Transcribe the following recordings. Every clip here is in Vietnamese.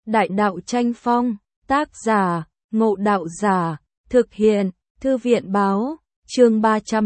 Đại đạo tranh phong, tác giả, Ngộ Đạo Giả, thực hiện, Thư viện báo, chương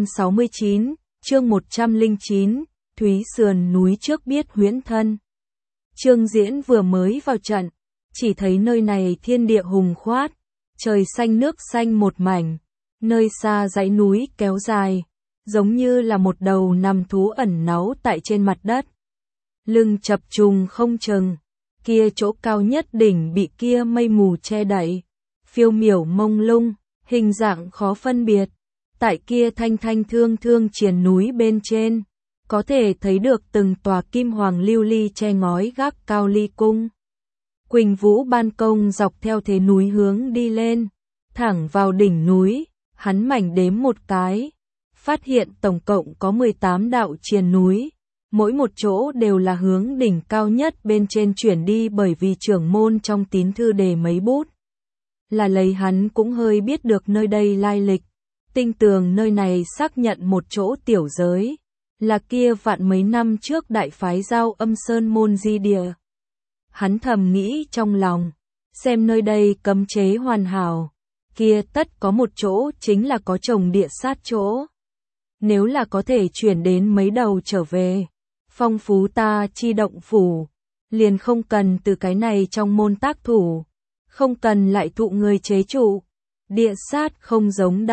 369, chương 109, Thúy Sườn núi trước biết huyễn thân. Trương Diễn vừa mới vào trận, chỉ thấy nơi này thiên địa hùng khoát, trời xanh nước xanh một mảnh, nơi xa dãy núi kéo dài, giống như là một đầu nằm thú ẩn náu tại trên mặt đất. Lưng chập trùng không chừng, kia chỗ cao nhất đỉnh bị kia mây mù che đậy, phiêu miểu mông lung, hình dạng khó phân biệt. Tại kia thanh thanh thương thương triền núi bên trên, có thể thấy được từng tòa kim hoàng lưu ly che ngói gác cao ly cung. Quỳnh Vũ ban công dọc theo thế núi hướng đi lên, thẳng vào đỉnh núi, hắn mảnh đếm một cái, phát hiện tổng cộng có 18 đạo triền núi, mỗi một chỗ đều là hướng đỉnh cao nhất bên trên chuyển đi, bởi vì trưởng môn trong tín thư đề mấy bút. Là lấy hắn cũng hơi biết được nơi đây lai lịch, tinh tường nơi này xác nhận một chỗ tiểu giới, là kia vạn mấy năm trước đại phái Giao Âm Sơn môn di địa. Hắn thầm nghĩ trong lòng, xem nơi đây cấm chế hoàn hảo, kia tất có một chỗ chính là có trồng địa sát chỗ. Nếu là có thể chuyển đến mấy đầu trở về, phong phú ta chi động phủ, liền không cần từ cái này trong môn tác thủ, không cần lại thụ người chế trụ. Địa sát không giống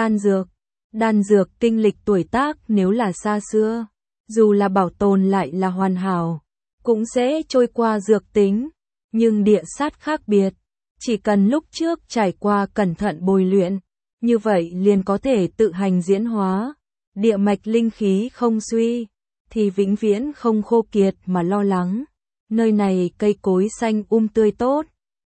đan dược kinh lịch tuổi tác nếu là xa xưa, dù là bảo tồn lại là hoàn hảo, cũng sẽ trôi qua dược tính, nhưng địa sát khác biệt, chỉ cần lúc trước trải qua cẩn thận bồi luyện, như vậy liền có thể tự hành diễn hóa, địa mạch linh khí không suy, thì vĩnh viễn không khô kiệt mà lo lắng. Nơi này cây cối xanh tươi tốt,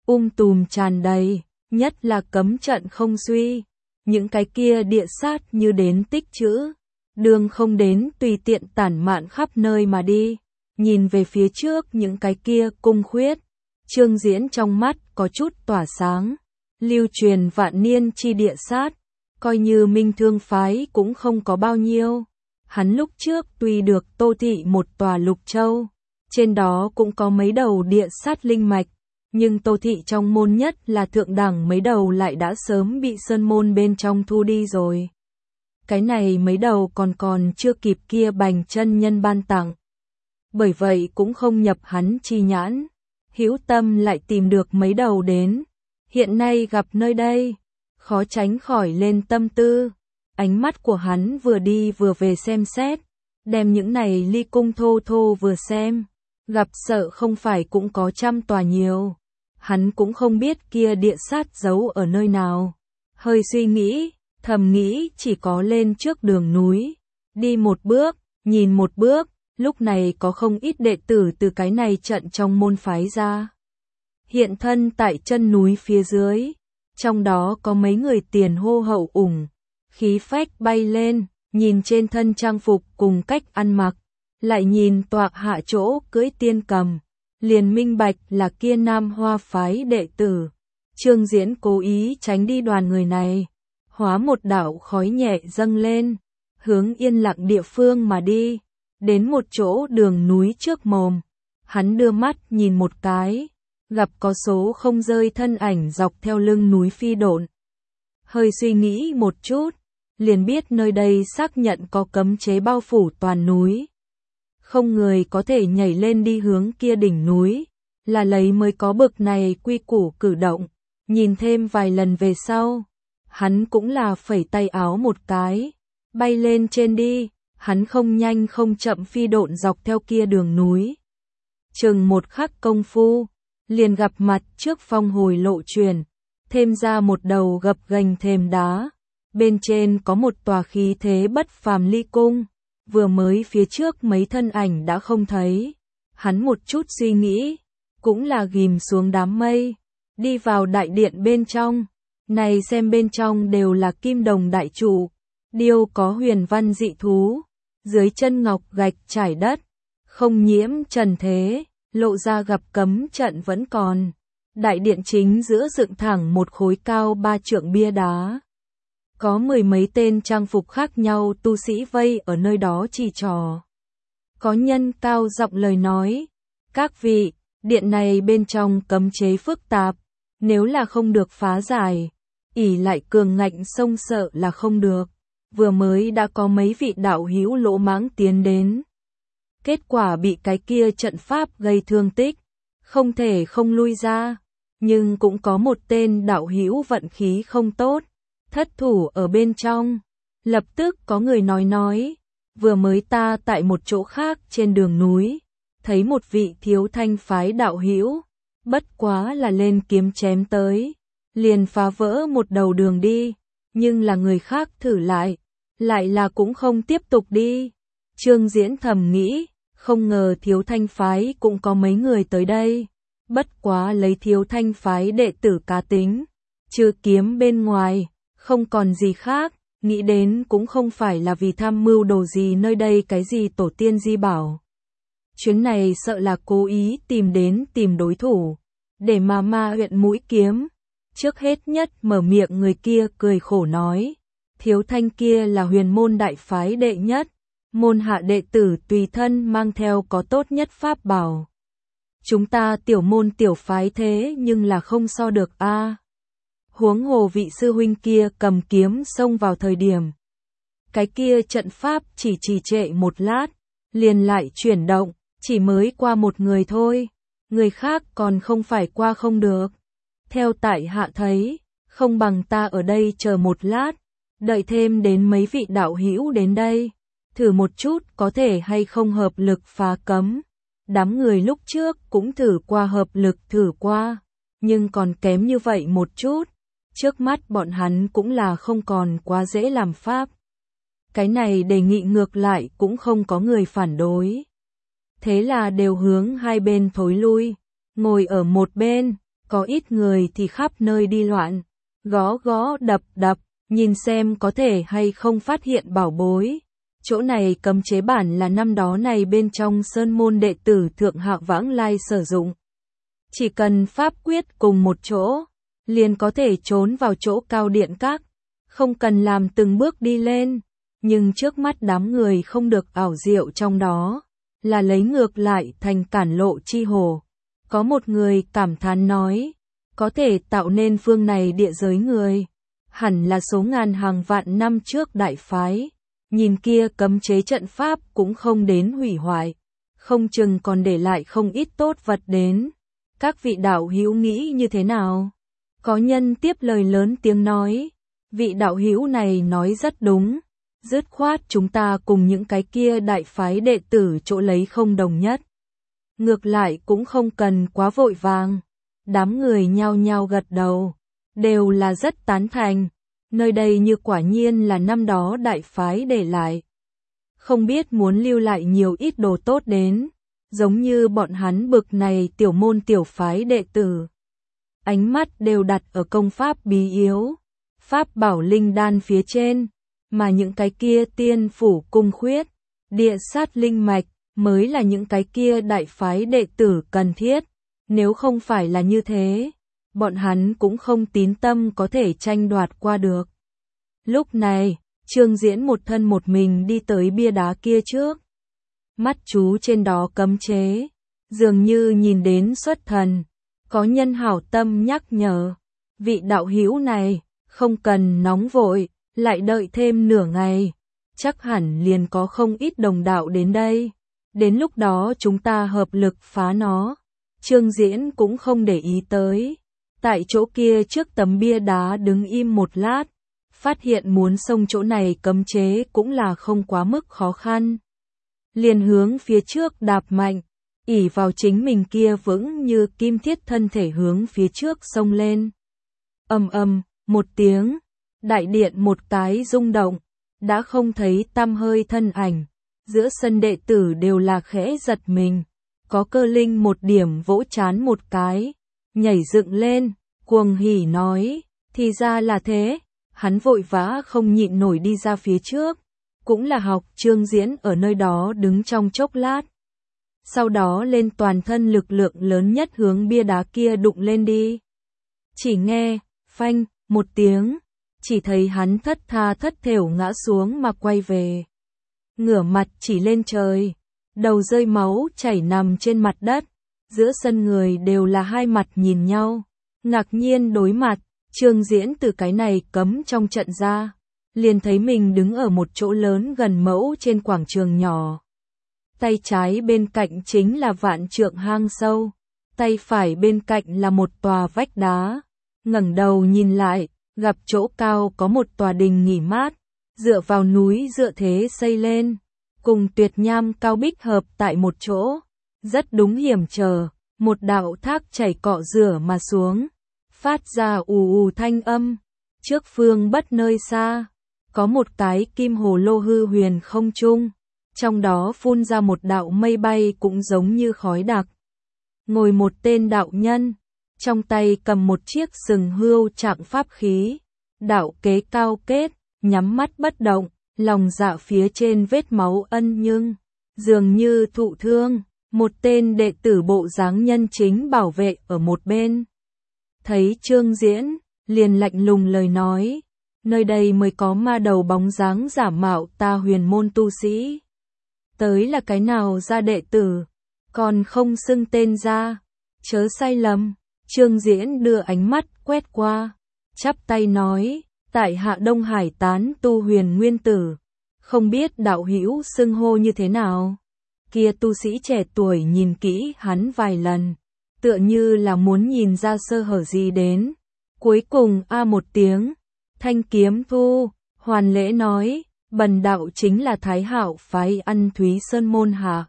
tùm tràn đầy, nhất là cấm trận không suy, những cái kia địa sát như đến tích trữ, đường không đến tùy tiện tản mạn khắp nơi mà đi. Nhìn về phía trước những cái kia cung khuyết, Trương Diễn trong mắt có chút tỏa sáng, lưu truyền vạn niên chi địa sát, coi như Minh Thương phái cũng không có bao nhiêu. Hắn lúc trước tuy được tô thị một tòa Lục Châu, trên đó cũng có mấy đầu địa sát linh mạch, nhưng tô thị trong môn nhất là thượng đẳng mấy đầu lại đã sớm bị sơn môn bên trong thu đi rồi. Cái này mấy đầu còn chưa kịp kia Bành chân nhân ban tặng, bởi vậy cũng không nhập hắn chi nhãn. Hữu tâm lại tìm được mấy đầu đến, hiện nay gặp nơi đây, khó tránh khỏi lên tâm tư. Ánh mắt của hắn vừa đi vừa về xem xét, đem những này ly cung thô thô vừa xem, gặp sợ không phải cũng có 100 tòa nhiều. Hắn cũng không biết kia địa sát giấu ở nơi nào. Hơi suy nghĩ, thầm nghĩ chỉ có lên trước đường núi, đi một bước, nhìn một bước, lúc này có không ít đệ tử từ cái này trận trong môn phái ra. Hiện thân tại chân núi phía dưới, trong đó có mấy người tiền hô hậu ủng, khí phách bay lên, nhìn trên thân trang phục cùng cách ăn mặc, lại nhìn toạc hạ chỗ cưỡi tiên cầm, liền minh bạch là kia Nam Hoa phái đệ tử. Trương Diễn cố ý tránh đi đoàn người này, hóa một đạo khói nhẹ dâng lên, hướng yên lặng địa phương mà đi, đến một chỗ đường núi trước mồm. Hắn đưa mắt nhìn một cái, gặp có số không rơi thân ảnh dọc theo lưng núi phi độn. Hơi suy nghĩ một chút, liền biết nơi đây xác nhận có cấm chế bao phủ toàn núi. Không người có thể nhảy lên đi hướng kia đỉnh núi, là lấy mới có bực này quy củ cử động. Nhìn thêm vài lần về sau, hắn cũng là phẩy tay áo một cái, bay lên trên đi. Hắn không nhanh không chậm phi độn dọc theo kia đường núi. Chừng một khắc công phu, liền gặp mặt trước phong hồi lộ truyền, thêm ra một đầu gập ghềnh thềm đá. Bên trên có một tòa khí thế bất phàm ly cung, vừa mới phía trước mấy thân ảnh đã không thấy. Hắn một chút suy nghĩ, cũng là ghim xuống đám mây, đi vào đại điện bên trong. Này xem bên trong đều là kim đồng đại trụ, điêu có huyền văn dị thú, dưới chân ngọc gạch trải đất, không nhiễm trần thế, lộ ra gặp cấm trận vẫn còn. Đại điện chính giữa dựng thẳng một khối cao 3 trượng bia đá. Có 10 mấy tên trang phục khác nhau tu sĩ vây ở nơi đó chỉ trò. Có nhân cao giọng lời nói, các vị, Điện này bên trong cấm chế phức tạp, nếu là không được phá giải, ỷ lại cường ngạnh xông sợ là không được. Vừa mới đã có mấy vị đạo hữu lỗ mãng tiến đến. Kết quả bị cái kia trận pháp gây thương tích, không thể không lui ra. Nhưng cũng có một tên đạo hữu vận khí không tốt, thất thủ ở bên trong. Lập tức có người nói, vừa mới ta tại một chỗ khác trên đường núi, thấy một vị thiếu thanh phái đạo hữu, bất quá là lên kiếm chém tới, liền phá vỡ một đầu đường đi, nhưng là người khác thử lại là cũng không tiếp tục đi. Trương Diễn thầm nghĩ, không ngờ thiếu thanh phái cũng có mấy người tới đây, bất quá lấy thiếu thanh phái đệ tử cá tính, trừ kiếm bên ngoài, không còn gì khác, nghĩ đến cũng không phải là vì tham mưu đồ gì nơi đây cái gì tổ tiên di bảo. Chuyến này sợ là cố ý tìm đối thủ, để mà ma huyện mũi kiếm. Trước hết nhất mở miệng người kia cười khổ nói, thiếu thanh kia là huyền môn đại phái đệ nhất, môn hạ đệ tử tùy thân mang theo có tốt nhất pháp bảo. Chúng ta tiểu môn tiểu phái thế nhưng là không so được a. Huống hồ vị sư huynh kia cầm kiếm xông vào thời điểm. Cái kia trận pháp chỉ trì trệ một lát, liền lại chuyển động, chỉ mới qua một người thôi, người khác còn không phải qua không được. Theo tại hạ thấy, không bằng ta ở đây chờ một lát, đợi thêm đến mấy vị đạo hữu đến đây, thử một chút có thể hay không hợp lực phá cấm. Đám người lúc trước cũng thử qua hợp lực thử qua, nhưng còn kém như vậy một chút. Trước mắt bọn hắn cũng là không còn quá dễ làm pháp. Cái này đề nghị ngược lại cũng không có người phản đối. Thế là đều hướng hai bên thối lui, ngồi ở một bên, có ít người thì khắp nơi đi loạn, gõ gõ đập đập, nhìn xem có thể hay không phát hiện bảo bối. Chỗ này cấm chế bản là năm đó này bên trong sơn môn đệ tử thượng hạng vãng lai sử dụng. Chỉ cần pháp quyết cùng một chỗ, liền có thể trốn vào chỗ cao điện các, không cần làm từng bước đi lên. Nhưng trước mắt đám người không được ảo diệu trong đó, là lấy ngược lại thành cản lộ chi hồ. Có một người cảm thán nói, có thể tạo nên phương này địa giới người, hẳn là số ngàn hàng vạn năm trước đại phái. Nhìn kia cấm chế trận pháp cũng không đến hủy hoại, không chừng còn để lại không ít tốt vật đến. Các vị đạo hữu nghĩ như thế nào? Có nhân tiếp lời lớn tiếng nói, vị đạo hữu này nói rất đúng, dứt khoát chúng ta cùng những cái kia đại phái đệ tử chỗ lấy không đồng nhất. Ngược lại cũng không cần quá vội vàng. Đám người nhao nhao gật đầu, đều là rất tán thành. Nơi đây như quả nhiên là năm đó đại phái để lại. Không biết muốn lưu lại nhiều ít đồ tốt đến, giống như bọn hắn bực này tiểu môn tiểu phái đệ tử. Ánh mắt đều đặt ở công pháp bí yếu, pháp bảo linh đan phía trên, mà những cái kia tiên phủ cung khuyết, địa sát linh mạch, mới là những cái kia đại phái đệ tử cần thiết. Nếu không phải là như thế, bọn hắn cũng không tín tâm có thể tranh đoạt qua được. Lúc này, Trương Diễn một thân một mình đi tới bia đá kia trước. Mắt chú trên đó cấm chế, dường như nhìn đến xuất thần. Có nhân hảo tâm nhắc nhở, vị đạo hữu này, không cần nóng vội, lại đợi thêm nửa ngày. Chắc hẳn liền có không ít đồng đạo đến đây. Đến lúc đó chúng ta hợp lực phá nó. Trương Diễn cũng không để ý tới. Tại chỗ kia trước tấm bia đá đứng im một lát. Phát hiện muốn xông chỗ này cấm chế cũng là không quá mức khó khăn. Liền hướng phía trước đạp mạnh, ỷ vào chính mình kia vững như kim thiết thân thể hướng phía trước xông lên. Ầm ầm, một tiếng, đại điện một cái rung động, đã không thấy tăm hơi thân ảnh. Giữa sân đệ tử đều là khẽ giật mình, có cơ linh một điểm vỗ chán một cái, nhảy dựng lên, cuồng hỉ nói, thì ra là thế. Hắn vội vã không nhịn nổi đi ra phía trước, cũng là học Trương Diễn ở nơi đó đứng trong chốc lát. Sau đó lên toàn thân lực lượng lớn nhất hướng bia đá kia đụng lên đi. Chỉ nghe, phanh, một tiếng, chỉ thấy hắn thất tha thất thểu ngã xuống mà quay về. Ngửa mặt chỉ lên trời, đầu rơi máu chảy nằm trên mặt đất, giữa sân người đều là hai mặt nhìn nhau, ngạc nhiên đối mặt. Trương Diễn từ cái này cấm trong trận ra, liền thấy mình đứng ở một chỗ lớn gần mẫu trên quảng trường nhỏ. Tay trái bên cạnh chính là vạn trượng hang sâu, tay phải bên cạnh là một tòa vách đá. Ngẩng đầu nhìn lại, gặp chỗ cao có một tòa đình nghỉ mát, dựa vào núi dựa thế xây lên, cùng Tuyệt Nham Cao Bích hợp tại một chỗ, rất đúng hiểm trở, một đạo thác chảy cọ rửa mà xuống, phát ra ù ù thanh âm. Trước phương bất nơi xa, có một cái kim hồ lô hư huyền không trung, trong đó phun ra một đạo mây bay cũng giống như khói đặc. Ngồi một tên đạo nhân, trong tay cầm một chiếc sừng hươu trạng pháp khí, đạo kế cao kết, nhắm mắt bất động, lòng dạ phía trên vết máu ân nhưng, dường như thụ thương, một tên đệ tử bộ dáng nhân chính bảo vệ ở một bên. Thấy Trương Diễn, liền lạnh lùng lời nói, nơi đây mới có ma đầu bóng dáng giả mạo ta huyền môn tu sĩ. Tới là cái nào ra đệ tử, còn không xưng tên ra, chớ sai lầm. Trương Diễn đưa ánh mắt quét qua, chắp tay nói, tại hạ Đông Hải tán tu Huyền Nguyên Tử, không biết đạo hữu xưng hô như thế nào. Kia tu sĩ trẻ tuổi nhìn kỹ hắn vài lần, tựa như là muốn nhìn ra sơ hở gì đến. Cuối cùng một tiếng, thanh kiếm thu, hoàn lễ nói, bần đạo chính là Thái Hạo phái Ăn Thúy Sơn môn hạ.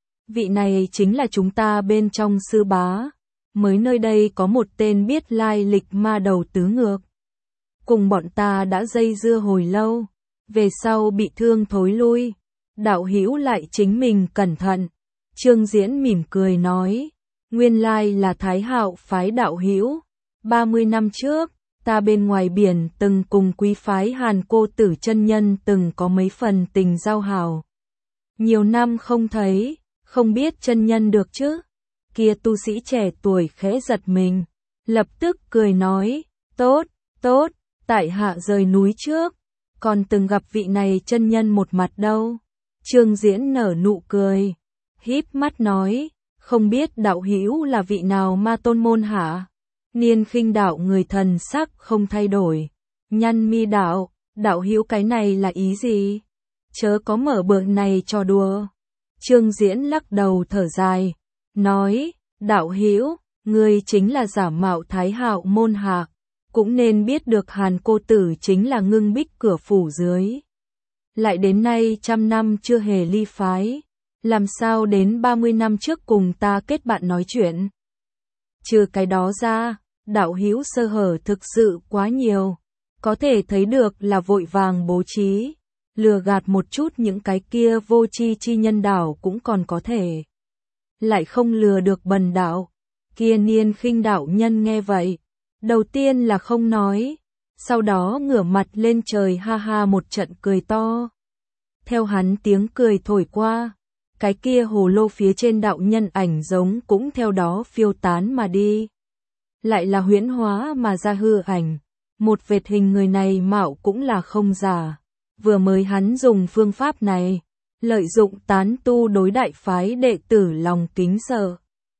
Vị này chính là chúng ta bên trong sư bá. Mới nơi đây có một tên biết lai lịch ma đầu tứ ngược. Cùng bọn ta đã dây dưa hồi lâu, về sau bị thương thối lui. Đạo hữu lại chính mình cẩn thận. Trương Diễn mỉm cười nói, nguyên lai là Thái Hạo phái đạo hữu. 30 năm trước, ta bên ngoài biển từng cùng quý phái Hàn Cô Tử chân nhân từng có mấy phần tình giao hảo. Nhiều năm không thấy, không biết chân nhân được chứ? Kia tu sĩ trẻ tuổi khẽ giật mình, lập tức cười nói, tốt, tốt, tại hạ rời núi trước, còn từng gặp vị này chân nhân một mặt đâu. Trương Diễn nở nụ cười, híp mắt nói, không biết đạo hữu là vị nào ma tôn môn hả? Niên Khinh đạo người thần sắc không thay đổi, nhăn mi đạo, đạo hữu cái này là ý gì? Chớ có mở bữa này trò đùa. Trương Diễn lắc đầu thở dài, nói, đạo hữu, ngươi chính là giả mạo Thái Hạo môn hạ, cũng nên biết được Hàn Cô Tử chính là Ngưng Bích cửa phủ dưới. Lại đến nay 100 năm chưa hề ly phái, làm sao đến 30 năm trước cùng ta kết bạn nói chuyện. Trừ cái đó ra, đạo hữu sơ hở thực sự quá nhiều, có thể thấy được là vội vàng bố trí, lừa gạt một chút những cái kia vô tri chi nhân đạo cũng còn có thể. Lại không lừa được bần đạo. Kia Niên Khinh đạo nhân nghe vậy, đầu tiên là không nói, sau đó ngửa mặt lên trời ha ha một trận cười to. Theo hắn tiếng cười thổi qua, cái kia hồ lô phía trên đạo nhân ảnh giống cũng theo đó phiêu tán mà đi. Lại là huyễn hóa mà ra hư ảnh, một vệt hình người này mạo cũng là không giả. Vừa mới hắn dùng phương pháp này, lợi dụng tán tu đối đại phái đệ tử lòng kính sợ.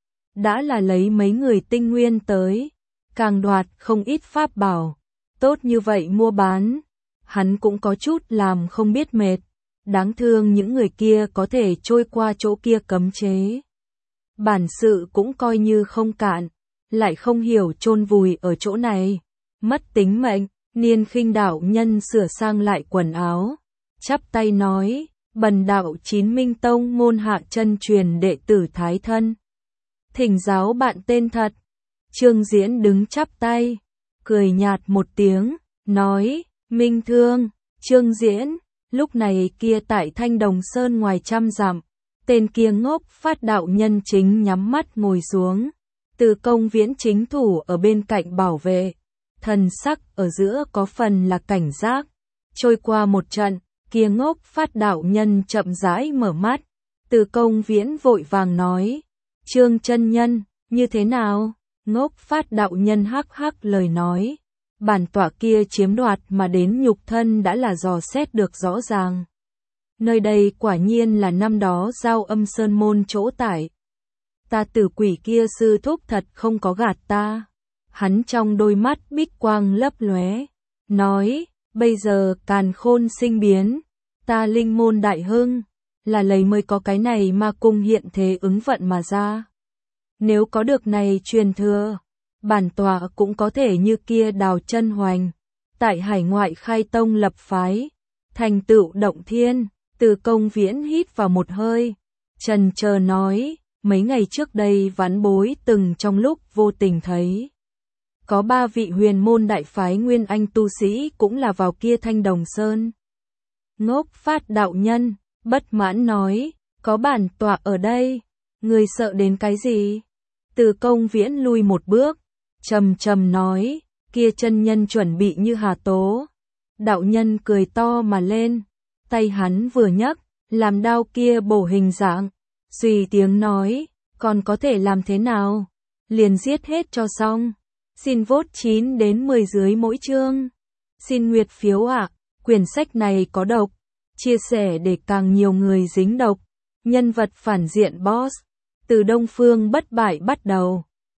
Đã là lấy mấy người tinh nguyên tới, càng đoạt không ít pháp bảo. Tốt như vậy mua bán, hắn cũng có chút làm không biết mệt. Đáng thương những người kia có thể trôi qua chỗ kia cấm chế. Bản sự cũng coi như không cạn, lại không hiểu chôn vùi ở chỗ này. Mất tính mệnh, Niên Khinh đạo nhân sửa sang lại quần áo, chắp tay nói, bần đạo Chín Minh Tông môn hạ chân truyền đệ tử Thái Thân. Thỉnh giáo bạn tên thật. Trương Diễn đứng chắp tay, cười nhạt một tiếng, nói, Minh Thương, Trương Diễn. Lúc này kia tại Thanh Đồng Sơn ngoài 100 dặm, tên kia ngốc phát đạo nhân chính nhắm mắt ngồi xuống. Từ Công Viễn chính thủ ở bên cạnh bảo vệ, thần sắc ở giữa có phần là cảnh giác. Trôi qua một trận, kia ngốc phát đạo nhân chậm rãi mở mắt. Từ Công Viễn vội vàng nói, Trương chân nhân, như thế nào? Ngốc phát đạo nhân hắc hắc lời nói, bản tọa kia chiếm đoạt mà đến nhục thân đã là dò xét được rõ ràng. Nơi đây quả nhiên là năm đó Giao Âm Sơn môn chỗ tại. ta tử quỷ kia sư thúc thật không có gạt ta. Hắn trong đôi mắt bích quang lấp lóe, nói, bây giờ càn khôn sinh biến, ta linh môn đại hưng, là lấy mới có cái này mà cung hiện thế ứng vận mà ra. Nếu có được này truyền thừa, bản tọa cũng có thể như kia Đào Chân Hoành, tại hải ngoại khai tông lập phái, thành tựu động thiên. Từ Công Viễn hít vào một hơi, chần chờ nói, mấy ngày trước đây vãn bối từng trong lúc vô tình thấy. Có 3 vị huyền môn đại phái nguyên anh tu sĩ cũng là vào kia Thanh Đồng Sơn. Ngốc Phát đạo nhân, bất mãn nói, có bản tọa ở đây, người sợ đến cái gì? Từ Công Viễn lui một bước, trầm trầm nói, kia chân nhân chuẩn bị như hà tố. Đạo nhân cười to mà lên, tay hắn vừa nhấc, làm đao kia bổ hình dạng, suy tiếng nói, còn có thể làm thế nào? Liền giết hết cho xong. Xin vote 9 đến 10 dưới mỗi chương. Xin nguyệt phiếu ạ, quyển sách này có độc, chia sẻ để càng nhiều người dính độc. Nhân vật phản diện boss, từ Đông Phương bất bại bắt đầu.